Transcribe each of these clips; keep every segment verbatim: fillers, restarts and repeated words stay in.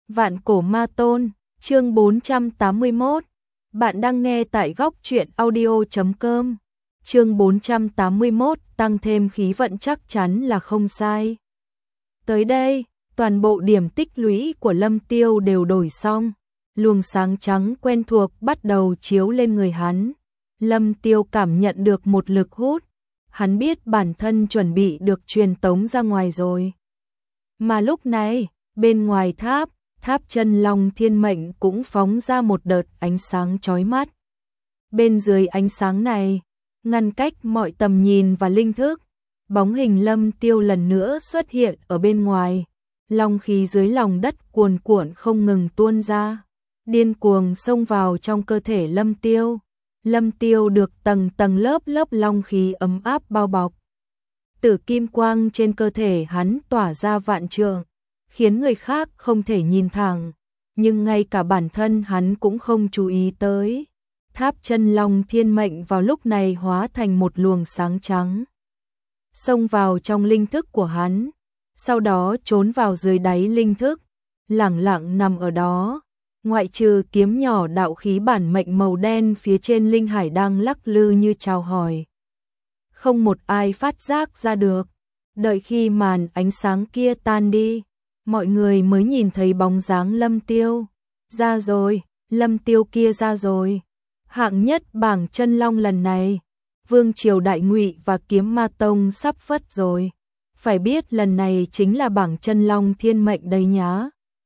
Vạn cổ ma tôn, chương bốn trăm tám mươi mốt. Bạn đang nghe tại góc truyện audio chấm com. Chương bốn trăm tám mươi mốt, tăng thêm khí vận chắc chắn là không sai. Tới đây, toàn bộ điểm tích lũy của Lâm Tiêu đều đổi xong. Luồng sáng trắng quen thuộc bắt đầu chiếu lên người hắn. Lâm Tiêu cảm nhận được một lực hút. Hắn biết bản thân chuẩn bị được truyền tống ra ngoài rồi. Mà lúc này, bên ngoài tháp, tháp chân long thiên mệnh cũng phóng ra một đợt ánh sáng chói mắt. Bên dưới ánh sáng này, ngăn cách mọi tầm nhìn và linh thức, bóng hình Lâm Tiêu lần nữa xuất hiện ở bên ngoài. Long khí dưới lòng đất cuồn cuộn không ngừng tuôn ra, điên cuồng xông vào trong cơ thể Lâm Tiêu. Lâm Tiêu được tầng tầng lớp lớp long khí ấm áp bao bọc. Tử kim quang trên cơ thể hắn tỏa ra vạn trượng, khiến người khác không thể nhìn thẳng, nhưng ngay cả bản thân hắn cũng không chú ý tới. Tháp chân long thiên mệnh vào lúc này hóa thành một luồng sáng trắng, xông vào trong linh thức của hắn, sau đó trốn vào dưới đáy linh thức, lẳng lặng nằm ở đó. Ngoại trừ kiếm nhỏ đạo khí bản mệnh màu đen phía trên linh hải đang lắc lư như chào hỏi, không một ai phát giác ra được. Đợi khi màn ánh sáng kia tan đi, mọi người mới nhìn thấy bóng dáng Lâm Tiêu. Ra rồi, Lâm Tiêu kia ra rồi. Hạng nhất bảng chân long lần này, Vương Triều Đại Ngụy và Kiếm Ma Tông sắp phất rồi. Phải biết lần này chính là bảng chân long thiên mệnh đấy nhá.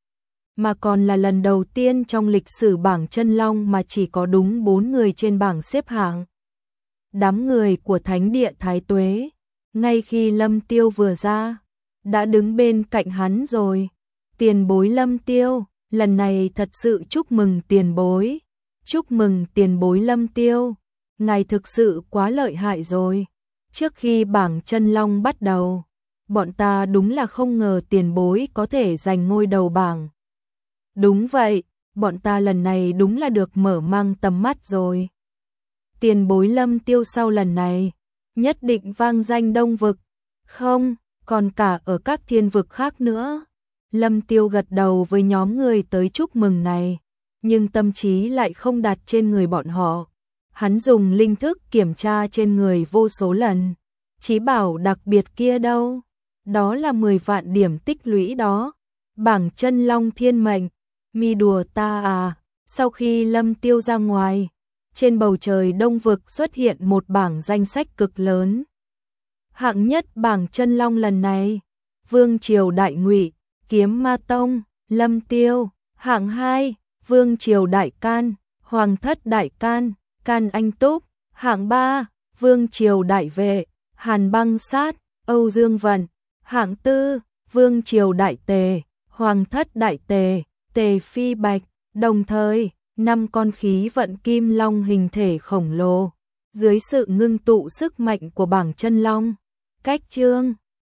Mà còn là lần đầu tiên trong lịch sử bảng chân long mà chỉ có đúng bốn người trên bảng xếp hạng. Đám người của Thánh địa Thái Tuế, ngay khi Lâm Tiêu vừa ra, đã đứng bên cạnh hắn rồi. Tiền bối Lâm Tiêu, lần này thật sự chúc mừng tiền bối. Chúc mừng tiền bối Lâm Tiêu, ngài thực sự quá lợi hại rồi. Trước khi bảng chân long bắt đầu, bọn ta đúng là không ngờ tiền bối có thể giành ngôi đầu bảng. Đúng vậy, bọn ta lần này đúng là được mở mang tầm mắt rồi. Tiền bối Lâm Tiêu sau lần này, nhất định vang danh Đông Vực, không, còn cả ở các thiên vực khác nữa. Lâm Tiêu gật đầu với nhóm người tới chúc mừng này, nhưng tâm trí lại không đặt trên người bọn họ. Hắn dùng linh thức kiểm tra trên người vô số lần. Chí bảo đặc biệt kia đâu? Đó là mười vạn điểm tích lũy đó. Bảng chân long thiên mệnh, mi đùa ta à? Sau khi Lâm Tiêu ra ngoài, trên bầu trời Đông Vực xuất hiện một bảng danh sách cực lớn. Hạng nhất bảng chân long lần này, Vương Triều Đại Ngụy, Kiếm Ma Tông, Lâm Tiêu. Hạng hai, Vương Triều Đại Can, Hoàng Thất Đại Can, Can Anh Túc. Hạng ba, Vương Triều Đại Vệ, Hàn Băng Sát, Âu Dương Vận. Hạng tư, Vương Triều Đại Tề, Hoàng Thất Đại Tề, Tề Phi Bạch. Đồng thời, năm con khí vận kim long hình thể khổng lồ, dưới sự ngưng tụ sức mạnh của bảng chân long, cách chương